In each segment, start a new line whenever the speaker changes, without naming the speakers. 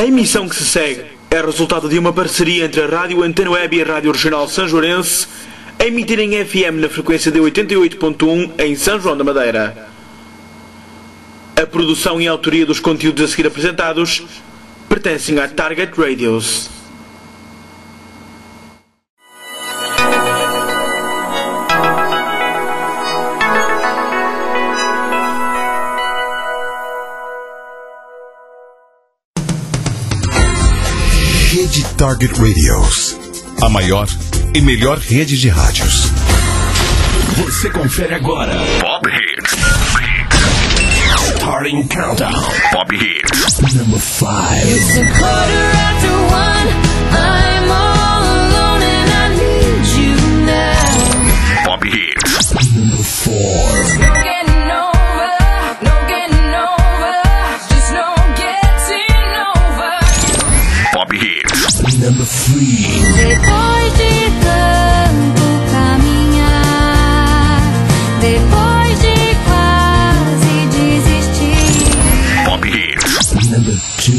A emissão que se segue é resultado de uma parceria entre a Rádio Antena Web e a Rádio Regional Sanjoarense, a emitir em FM na frequência de 88.1 em São João da Madeira. A produção e a autoria dos conteúdos a seguir apresentados pertencem à Target Radios.
Rede Target Radios, a maior e melhor rede de rádios.
Você confere agora Pop Hits. Starting Countdown. Pop Hits. Number 5.
It's a 1:15. I'm all alone and I need you now.
Pop Hits. Number 4.
No getting over, no getting over, just no getting over.
Pop Hits. Number 3.
Depois de tanto caminhar, depois de quase desistir.
Pop Hits. Number 2.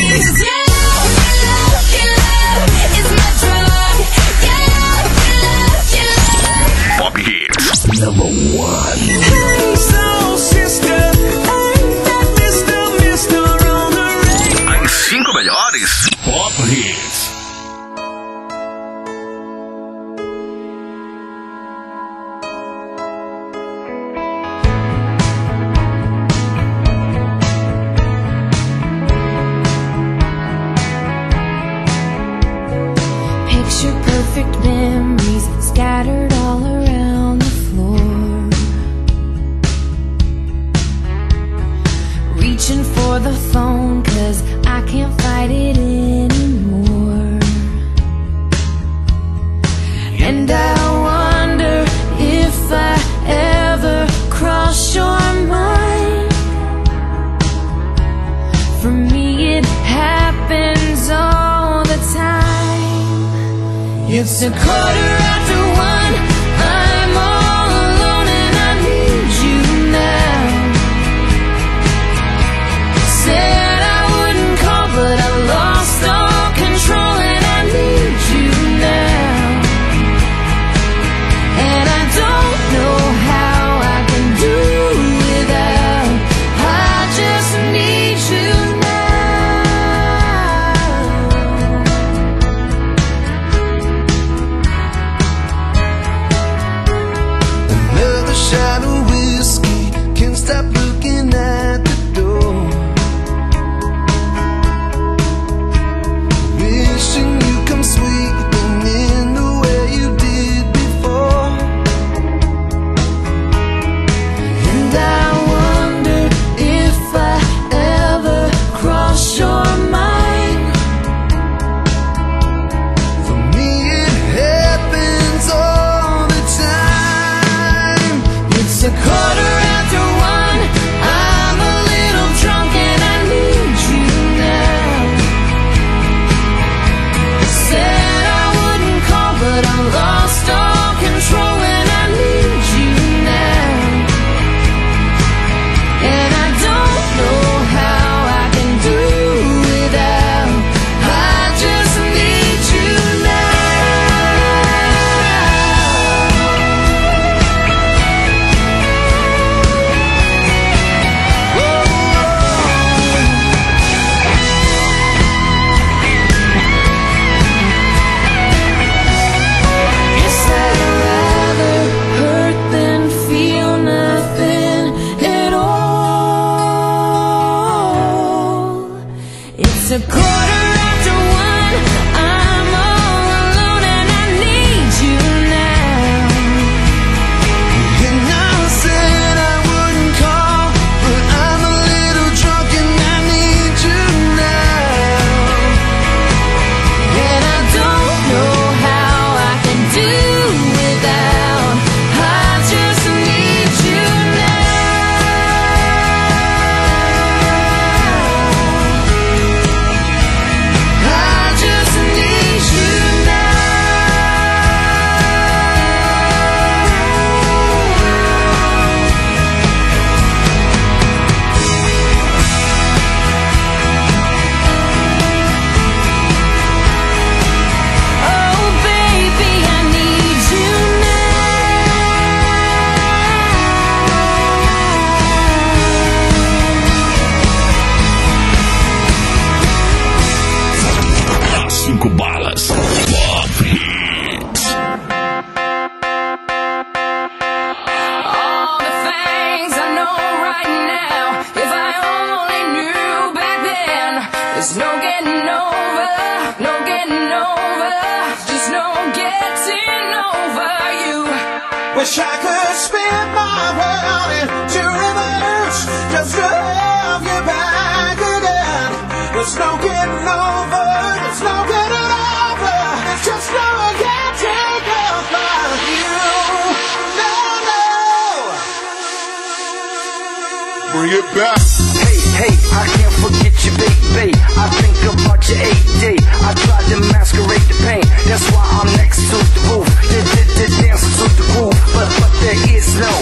Pop Hits. Number 1.
Hey soul sister, ain't that Mr. on the radio?
As 5 melhores Pop Hits.
Picture perfect memories scattered all around the floor. Reaching for the phone 'cause I can't fight it anymore. And I wonder if I ever cross your mind. For me it happens all the time. It's a 1:15. I'm all alone and I need you now. Said I wouldn't call, but I lost all control and I need you now. And I don't know how I can do without. I just need you
Another shot of whiskey, can't stop looking at the door. Wishing you come sweeping in the way you did before.
And I wonder if I ever cross your mind.
For me it happens all the time.
It's a 1:15. I'm a little drunk and I need you now. Said I wouldn't call, but I lost all control and I need you now. And I don't know how I can do without. I just need you Guess I'd rather hurt than feel nothing at all. It's a 1:15. I'm all alone and I need you now.
And I said I wouldn't call, but I'm a little drunk and I need you now.
And I don't know how I can do without. I just need you now. I just There's no getting over, no getting over, just no getting over you.
Wish I could spin my world into reverse, just to have you back again. There's no getting over, there's no getting over, there's just no getting over you. No, no.
Bring it back.
Hey, I can't forget you, baby. I think about your AD. I tried to masquerade the pain. That's why I'm next to the roof. Dance to the groove. But there is no.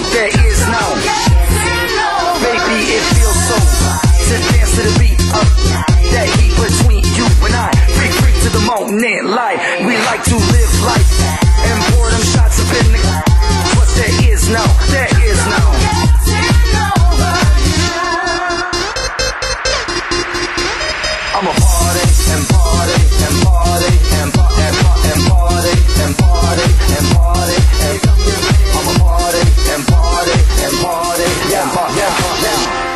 Baby, it feels so to dance to the beat of that heat between you and I. Free to the moment, light. We like to live life and pour them shots up in the. But there is no. I'm a party and party and party and party and party and party and party and I'm a party and party and party and party and party.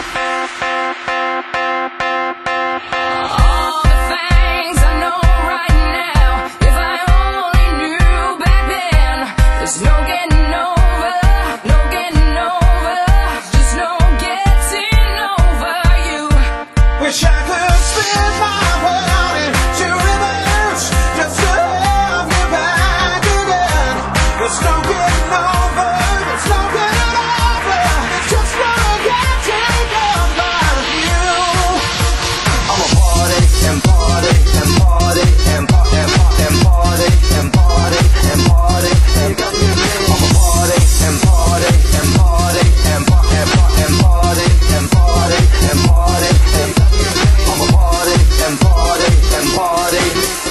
All the things I know right now, if I only knew back then. There's no getting over, no getting over, just no getting over you.
Wish I could spin my world into reverse, just to have you back again. There's no getting over, there's no getting over, there's just no getting over you.
I'm a party and party and party and party and party and party and party and party and I'm a party and party and party and party and party and party and party and I'm a party and party and party.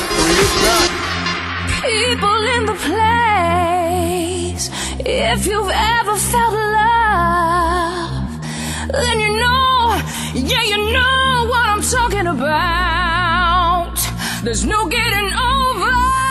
People in the place, if you've ever felt love, then you know, yeah, you know what I'm talking about. There's no getting over.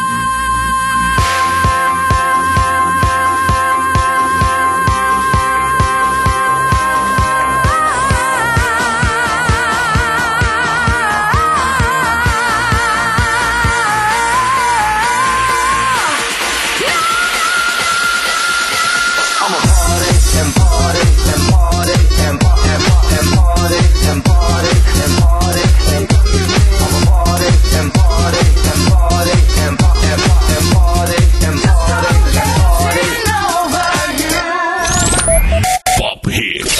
I'm a party and party and party and party and party and party and party and I'm a party and party and party and party and party and party and party.
Pop Hits.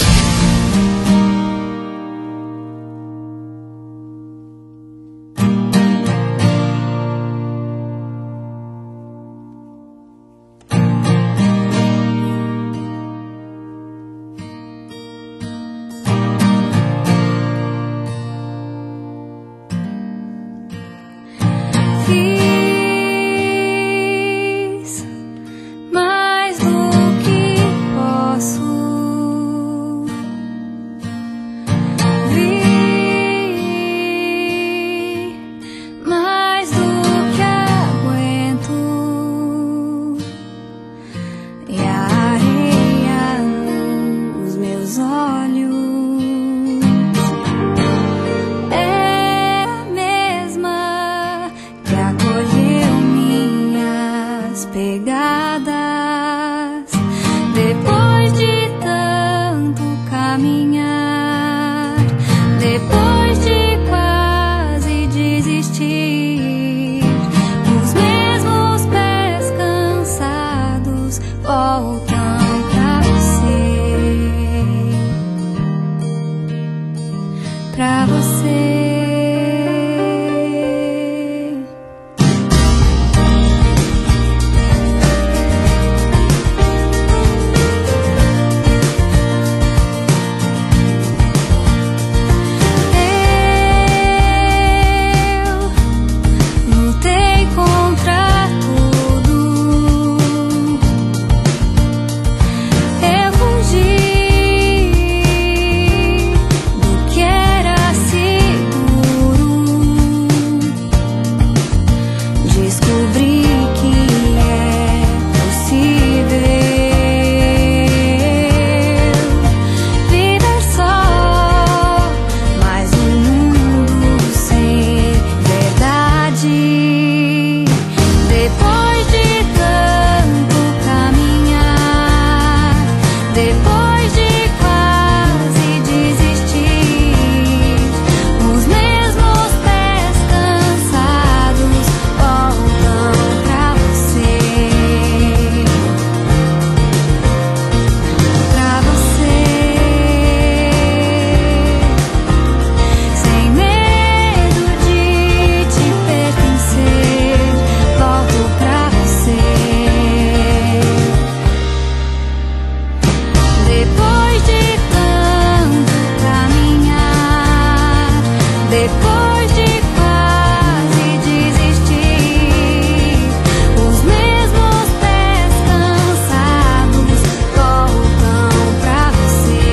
Fiz mais do que posso. Vi mais do que aguento. E a areia nos meus olhos é a mesma que acolheu minhas pegadas depois de tanto caminhar, depois de quase desistir. Os mesmos pés cansados voltam pra você. Eu lutei contra tudo. Eu fugi do que era seguro. Depois de quase desistir, os mesmos pés cansados voltam pra você.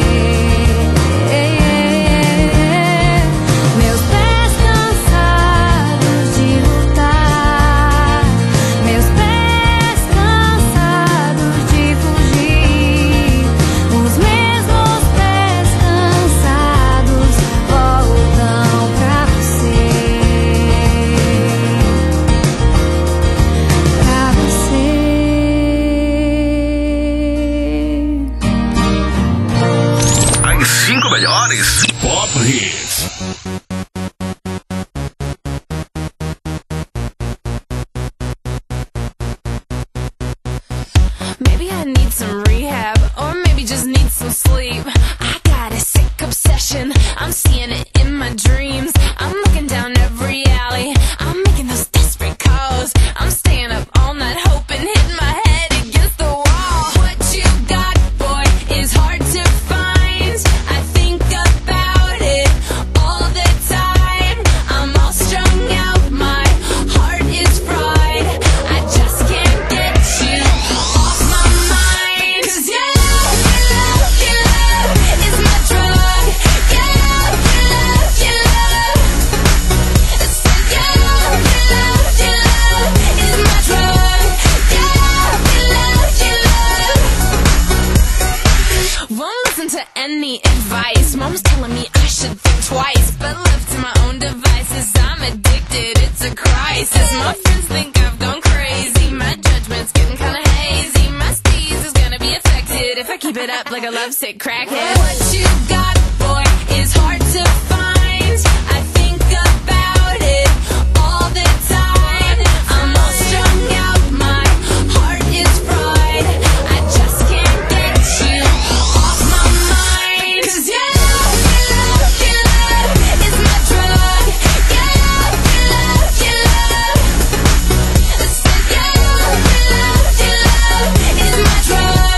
Meus pés cansados de lutar, meus pés cansados de fugir, os mesmos pés cansados voltam pra você. Pra você.
As 5 melhores
Pop Hits.
Maybe I need some rehab, or maybe just need some sleep. I got a sick obsession, I'm seeing it in my dreams. I'm looking down every alley, I'm making those desperate calls. I'm staying up all night hoping, hitting my head against the wall. What you got, boy, is hard to find. I think about it all the time. I'm all strung out, my heart is fried. I just can't get you off my mind. 'Cause your love is my drug. Your love is my drug. Won't listen to any advice. Mom's telling me I should think twice, but left to my own devices, I'm addicted, it's a crisis. My friends think I've gone crazy, my judgment's getting kinda hazy. My steez is gonna be affected if I keep it up like a lovesick crackhead. What you got, boy, is hard to find. I think about it all the time. I'm all strung out, my heart is fried. I just can't get you off my mind. 'Cause your love is my drug. Your love is my drug. Your love is my drug.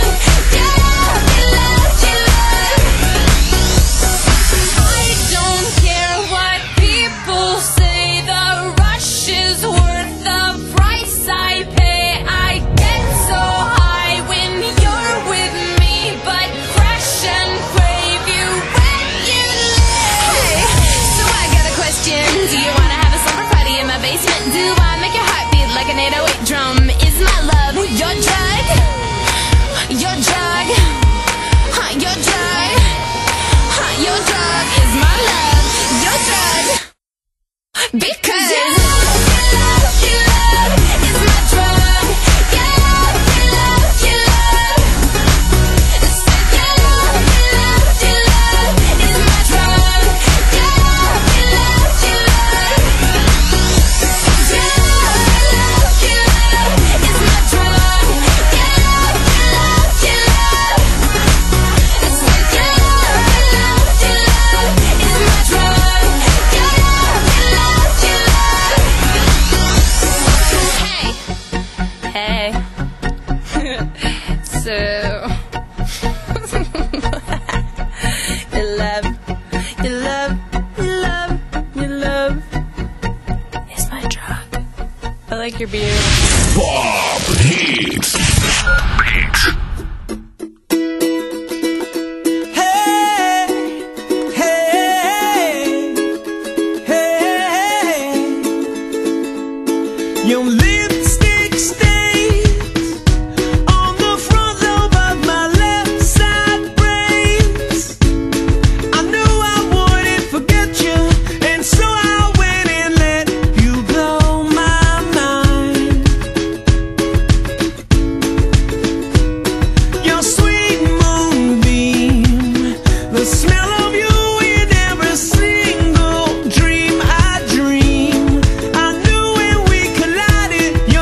I don't care what people say, the rush is worth the price I pay. I get so high when you're with me, but crash and crave you when you leave. So I got a question, do you wanna have a slumber party in my basement? Do I make your heart beat like an 808 drum? Is my love your drug? Your drug? Your drug? Your drug is my love. Your drug. Because your love is my drug. Your love is my drug. Your love is my drug. Hey. So your love is my drug. I like your beard.
Pop Hits.
Your lipstick stains on the front lobe of my left side brains. I knew I wouldn't forget you, and so I went and let you blow my mind. Your sweet moonbeam, the smell of you in every single dream I dream. I knew when we collided,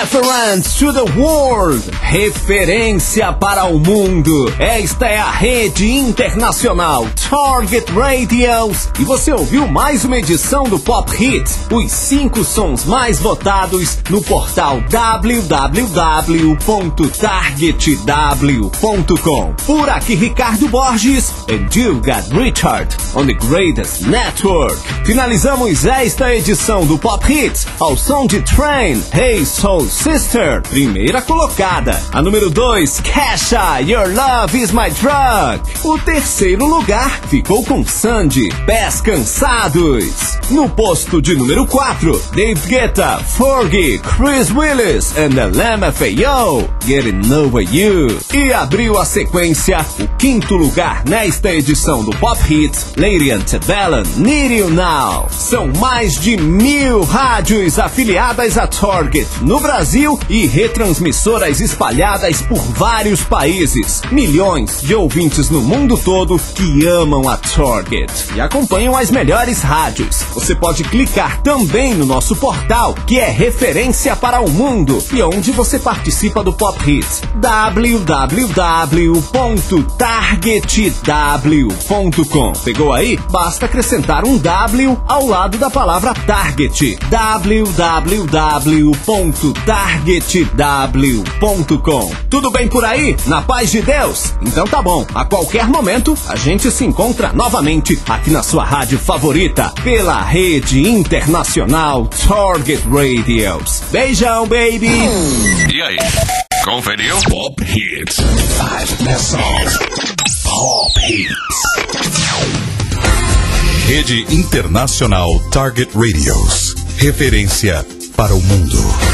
Reference to the world. Referência para o mundo. Esta é a rede internacional Target Radios. E você ouviu mais uma edição do Pop Hits, os 5 sons mais votados no portal www.targetw.com. Por aqui Ricardo Borges and you got Richard on the greatest network. Finalizamos esta edição do Pop Hits ao som de Train, Hey Soul Sister, primeira colocada. A número 2, Kesha, Your Love Is My Drug. O terceiro lugar ficou com Sandy, Pés Cansados. No posto de número 4, Dave Guetta, Fergie, Chris Willis and LMFAO, Getting Over You. E abriu a sequência, o quinto lugar nesta edição do Pop Hits, Lady Antebellum, Need You Now. São mais de 1000 rádios afiliadas a Target no Brasil e retransmissoras espalhadas por vários países. Milhões de ouvintes no mundo todo que amam a Target e acompanham as melhores rádios. Você pode clicar também no nosso portal, que é referência para o mundo e onde você participa do Pop Hits, www.targetw.com. Pegou aí? Basta acrescentar um W ao lado da palavra Target. www.targetw.com. Tudo bem por aí? Na paz de Deus? Então tá bom. A qualquer momento a gente se encontra novamente aqui na sua rádio favorita pela rede internacional Target Radios. Beijão, baby!
E aí? Conferiu?
Pop Hits. 5 best songs. Pop Hits. Rede Internacional Target Radios. Referência para o mundo.